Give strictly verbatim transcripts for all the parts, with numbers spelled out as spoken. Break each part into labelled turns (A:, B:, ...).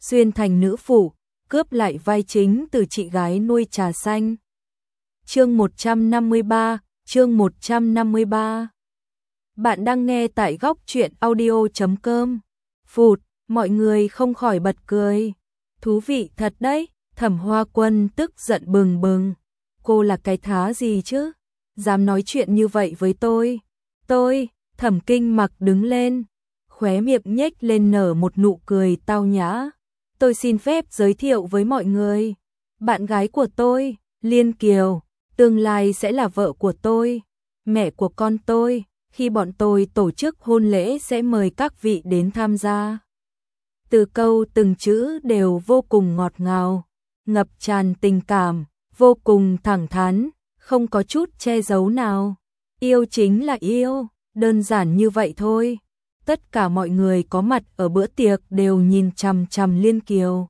A: xuyên thành nữ phụ, cướp lại vai chính từ chị gái nuôi trà xanh. Chương một trăm năm mươi ba, chương một trăm năm mươi ba. Bạn đang nghe tại góc truyện audio chấm com. Phụt, mọi người không khỏi bật cười. Thú vị thật đấy, Thẩm Hoa Quân tức giận bừng bừng. Cô là cái thá gì chứ? Dám nói chuyện như vậy với tôi. Tôi, Thẩm Kinh Mặc đứng lên, khóe miệng nhếch lên nở một nụ cười tao nhã. Tôi xin phép giới thiệu với mọi người. Bạn gái của tôi, Liên Kiều, tương lai sẽ là vợ của tôi, mẹ của con tôi. Khi bọn tôi tổ chức hôn lễ sẽ mời các vị đến tham gia. Từ câu từng chữ đều vô cùng ngọt ngào, ngập tràn tình cảm, vô cùng thẳng thắn, không có chút che giấu nào. Yêu chính là yêu, đơn giản như vậy thôi. Tất cả mọi người có mặt ở bữa tiệc đều nhìn chằm chằm Liên Kiều.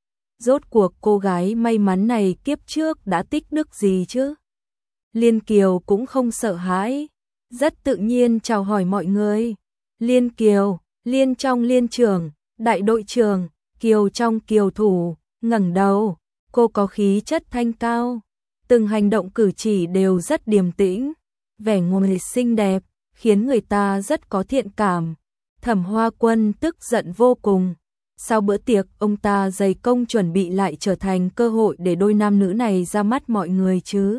A: Rốt cuộc cô gái may mắn này kiếp trước đã tích đức gì chứ? Liên Kiều cũng không sợ hãi, rất tự nhiên chào hỏi mọi người. Liên Kiều, Liên trong Liên trưởng, đại đội trưởng, Kiều trong Kiều thủ, ngẩng đầu, cô có khí chất thanh cao, từng hành động cử chỉ đều rất điềm tĩnh, vẻ ngoài xinh đẹp, khiến người ta rất có thiện cảm. Thẩm Hoa Quân tức giận vô cùng. Sau bữa tiệc, ông ta dày công chuẩn bị lại trở thành cơ hội để đôi nam nữ này ra mắt mọi người chứ.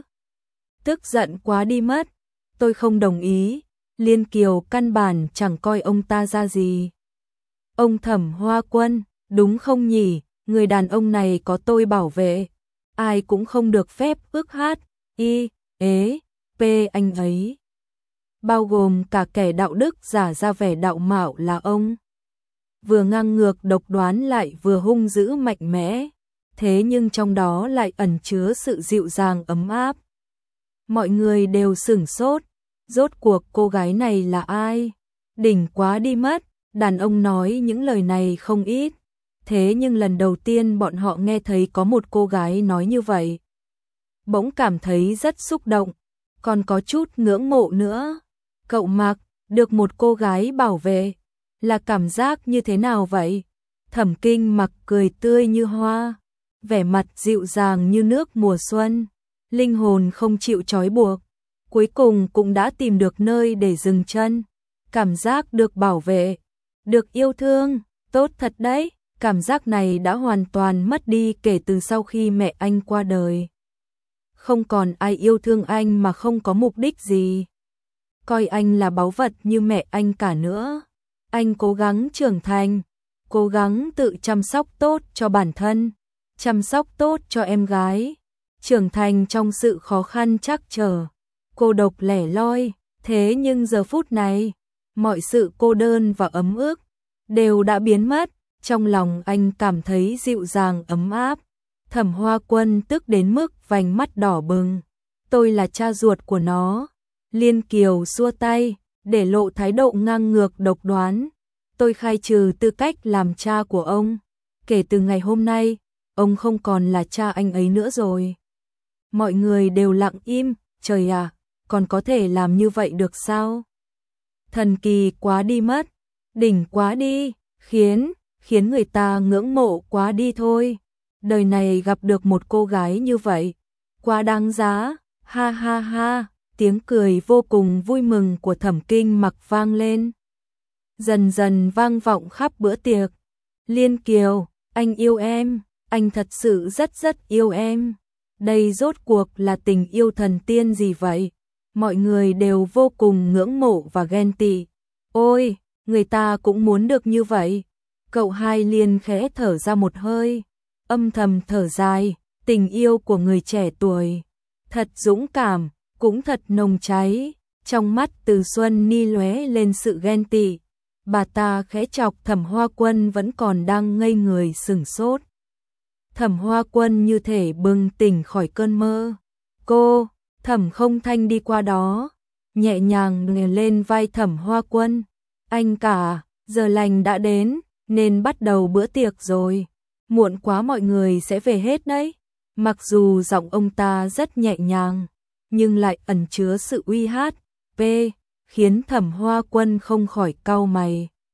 A: Tức giận quá đi mất. Tôi không đồng ý. Liên Kiều căn bản chẳng coi ông ta ra gì. Ông Thẩm Hoa Quân, đúng không nhỉ? Người đàn ông này có tôi bảo vệ. Ai cũng không được phép ước hát, y, ế, p anh ấy. Bao gồm cả kẻ đạo đức giả ra vẻ đạo mạo là ông. Vừa ngang ngược độc đoán lại vừa hung dữ mạnh mẽ, thế nhưng trong đó lại ẩn chứa sự dịu dàng ấm áp. Mọi người đều sửng sốt, rốt cuộc cô gái này là ai? Đỉnh quá đi mất, đàn ông nói những lời này không ít, thế nhưng lần đầu tiên bọn họ nghe thấy có một cô gái nói như vậy. Bỗng cảm thấy rất xúc động, còn có chút ngưỡng mộ nữa. Cậu Mạc, được một cô gái bảo vệ, là cảm giác như thế nào vậy? Thẩm Kinh Mặc cười tươi như hoa, vẻ mặt dịu dàng như nước mùa xuân, linh hồn không chịu trói buộc, cuối cùng cũng đã tìm được nơi để dừng chân. Cảm giác được bảo vệ, được yêu thương, tốt thật đấy. Cảm giác này đã hoàn toàn mất đi kể từ sau khi mẹ anh qua đời. Không còn ai yêu thương anh mà không có mục đích gì, coi anh là báu vật như mẹ anh cả nữa. Anh cố gắng trưởng thành, cố gắng tự chăm sóc tốt cho bản thân, chăm sóc tốt cho em gái, trưởng thành trong sự khó khăn trắc trở, cô độc lẻ loi. Thế nhưng giờ phút này, mọi sự cô đơn và ấm ức đều đã biến mất, trong lòng anh cảm thấy dịu dàng ấm áp. Thẩm Hoa Quân tức đến mức vành mắt đỏ bừng. Tôi là cha ruột của nó. Liên Kiều xua tay, để lộ thái độ ngang ngược độc đoán. Tôi khai trừ tư cách làm cha của ông. Kể từ ngày hôm nay, ông không còn là cha anh ấy nữa rồi. Mọi người đều lặng im, trời à, còn có thể làm như vậy được sao? Thần kỳ quá đi mất, đỉnh quá đi, khiến, khiến người ta ngưỡng mộ quá đi thôi. Đời này gặp được một cô gái như vậy, quá đáng giá, ha ha ha. Tiếng cười vô cùng vui mừng của Thẩm Kinh Mặc vang lên, dần dần vang vọng khắp bữa tiệc. Liên Kiều, anh yêu em, anh thật sự rất rất yêu em. Đây rốt cuộc là tình yêu thần tiên gì vậy? Mọi người đều vô cùng ngưỡng mộ và ghen tị. Ôi, người ta cũng muốn được như vậy. Cậu hai Liên khẽ thở ra một hơi, âm thầm thở dài. Tình yêu của người trẻ tuổi thật dũng cảm, cũng thật nồng cháy. Trong mắt Từ Xuân Ni lóe lên sự ghen tị. Bà ta khẽ chọc Thẩm Hoa Quân vẫn còn đang ngây người sửng sốt. Thẩm Hoa Quân như thể bừng tỉnh khỏi cơn mơ. Cô, Thẩm Không Thanh đi qua đó, nhẹ nhàng nghề lên vai Thẩm Hoa Quân. Anh cả, giờ lành đã đến, nên bắt đầu bữa tiệc rồi. Muộn quá mọi người sẽ về hết đấy. Mặc dù giọng ông ta rất nhẹ nhàng, nhưng lại ẩn chứa sự uy hát, p, khiến Thẩm Hoa Quân không khỏi cau mày.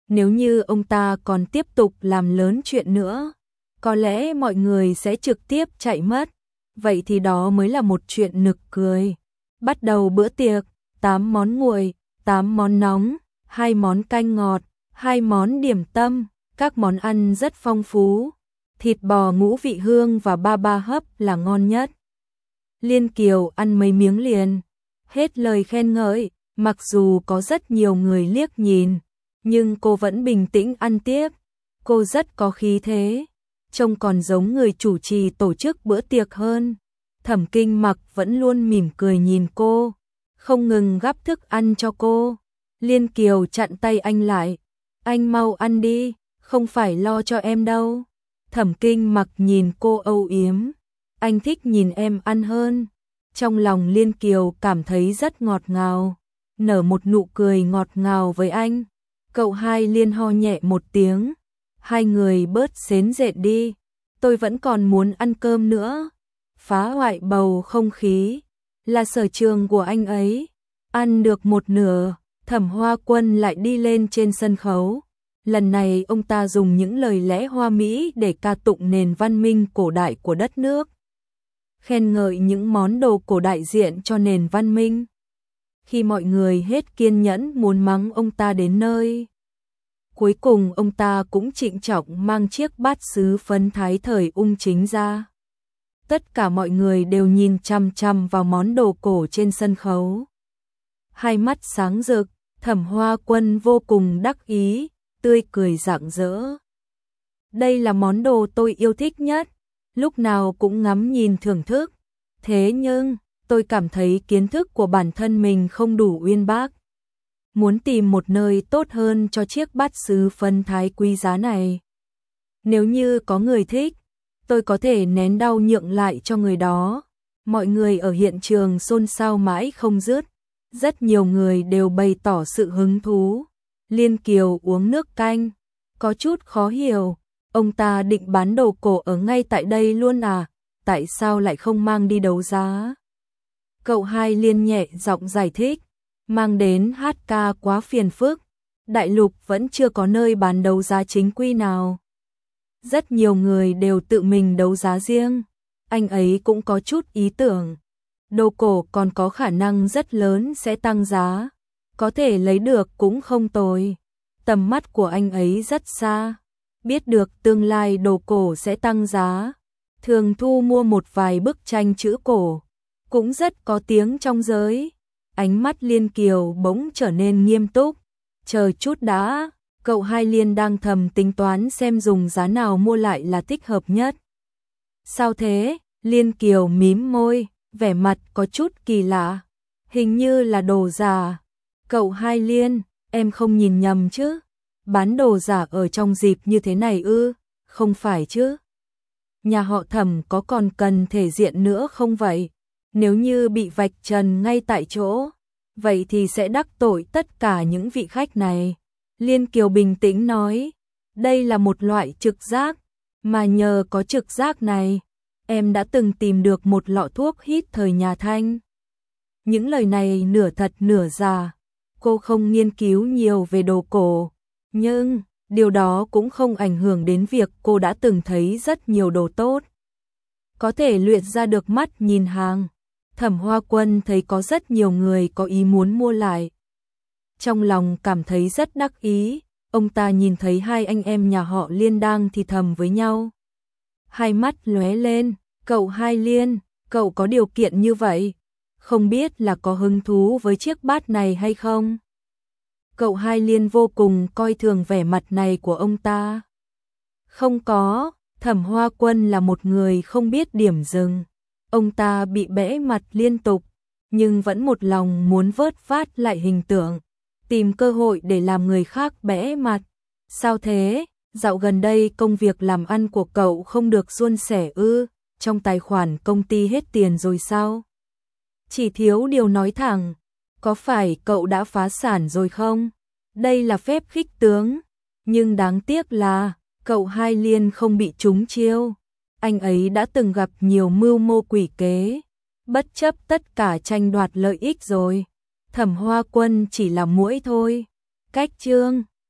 A: Nếu như ông ta còn tiếp tục làm lớn chuyện nữa, có lẽ mọi người sẽ trực tiếp chạy mất. Vậy thì đó mới là một chuyện nực cười. Bắt đầu bữa tiệc, tám món nguội, tám món nóng, hai món canh ngọt, hai món điểm tâm, các món ăn rất phong phú. Thịt bò ngũ vị hương và ba ba hấp là ngon nhất. Liên Kiều ăn mấy miếng liền, hết lời khen ngợi, mặc dù có rất nhiều người liếc nhìn, nhưng cô vẫn bình tĩnh ăn tiếp. Cô rất có khí thế, trông còn giống người chủ trì tổ chức bữa tiệc hơn. Thẩm Kinh Mặc vẫn luôn mỉm cười nhìn cô, không ngừng gắp thức ăn cho cô. Liên Kiều chặn tay anh lại, anh mau ăn đi, không phải lo cho em đâu. Thẩm Kinh Mặc nhìn cô âu yếm, anh thích nhìn em ăn hơn. Trong lòng Liên Kiều cảm thấy rất ngọt ngào, nở một nụ cười ngọt ngào với anh. Cậu hai Liên ho nhẹ một tiếng, hai người bớt xến rện đi, tôi vẫn còn muốn ăn cơm nữa. Phá hoại bầu không khí là sở trường của anh ấy. Ăn được một nửa, Thẩm Hoa Quân lại đi lên trên sân khấu. Lần này ông ta dùng những lời lẽ hoa mỹ để ca tụng nền văn minh cổ đại của đất nước, khen ngợi những món đồ cổ đại diện cho nền văn minh. Khi mọi người hết kiên nhẫn muốn mắng ông ta đến nơi, cuối cùng ông ta cũng trịnh trọng mang chiếc bát sứ phấn thái thời ung chính ra. Tất cả mọi người đều nhìn chằm chằm vào món đồ cổ trên sân khấu. Hai mắt sáng rực, Thẩm Hoa Quân vô cùng đắc ý, tươi cười rạng rỡ. Đây là món đồ tôi yêu thích nhất, lúc nào cũng ngắm nhìn thưởng thức. Thế nhưng, tôi cảm thấy kiến thức của bản thân mình không đủ uyên bác. Muốn tìm một nơi tốt hơn cho chiếc bát sứ phấn thái quý giá này. Nếu như có người thích, tôi có thể nén đau nhượng lại cho người đó. Mọi người ở hiện trường xôn xao mãi không dứt. Rất nhiều người đều bày tỏ sự hứng thú. Liên Kiều uống nước canh, có chút khó hiểu. Ông ta định bán đồ cổ ở ngay tại đây luôn à? Tại sao lại không mang đi đấu giá? Cậu hai Liên nhẹ giọng giải thích. Mang đến hát ca quá phiền phức. Đại lục vẫn chưa có nơi bán đấu giá chính quy nào. Rất nhiều người đều tự mình đấu giá riêng. Anh ấy cũng có chút ý tưởng. Đồ cổ còn có khả năng rất lớn sẽ tăng giá. Có thể lấy được cũng không tồi. Tầm mắt của anh ấy rất xa. Biết được tương lai đồ cổ sẽ tăng giá. Thường thu mua một vài bức tranh chữ cổ. Cũng rất có tiếng trong giới. Ánh mắt Liên Kiều bỗng trở nên nghiêm túc. Chờ chút đã. Cậu hai Liên đang thầm tính toán xem dùng giá nào mua lại là thích hợp nhất. Sao thế? Liên Kiều mím môi, vẻ mặt có chút kỳ lạ. Hình như là đồ giả. Cậu hai Liên, em không nhìn nhầm chứ? Bán đồ giả ở trong dịp như thế này ư? Không phải chứ? Nhà họ Thẩm có còn cần thể diện nữa không vậy? Nếu như bị vạch trần ngay tại chỗ, vậy thì sẽ đắc tội tất cả những vị khách này. Liên Kiều bình tĩnh nói, đây là một loại trực giác, mà nhờ có trực giác này, em đã từng tìm được một lọ thuốc hít thời nhà Thanh. Những lời này nửa thật nửa giả, cô không nghiên cứu nhiều về đồ cổ, nhưng điều đó cũng không ảnh hưởng đến việc cô đã từng thấy rất nhiều đồ tốt. Có thể luyện ra được mắt nhìn hàng. Thẩm Hoa Quân thấy có rất nhiều người có ý muốn mua lại. Trong lòng cảm thấy rất đắc ý, ông ta nhìn thấy hai anh em nhà họ Liên đang thì thầm với nhau. Hai mắt lóe lên, cậu hai Liên, cậu có điều kiện như vậy, không biết là có hứng thú với chiếc bát này hay không? Cậu hai Liên vô cùng coi thường vẻ mặt này của ông ta. Không có, Thẩm Hoa Quân là một người không biết điểm dừng. Ông ta bị bẽ mặt liên tục, nhưng vẫn một lòng muốn vớt vát lại hình tượng, tìm cơ hội để làm người khác bẽ mặt. Sao thế? Dạo gần đây công việc làm ăn của cậu không được suôn sẻ ư? Trong tài khoản công ty hết tiền rồi sao? Chỉ thiếu điều nói thẳng, có phải cậu đã phá sản rồi không? Đây là phép khích tướng, nhưng đáng tiếc là cậu hai Liên không bị trúng chiêu. Anh ấy đã từng gặp nhiều mưu mô quỷ kế, bất chấp tất cả tranh đoạt lợi ích rồi. Thẩm Hoa Quân chỉ là muỗi thôi. Cách chương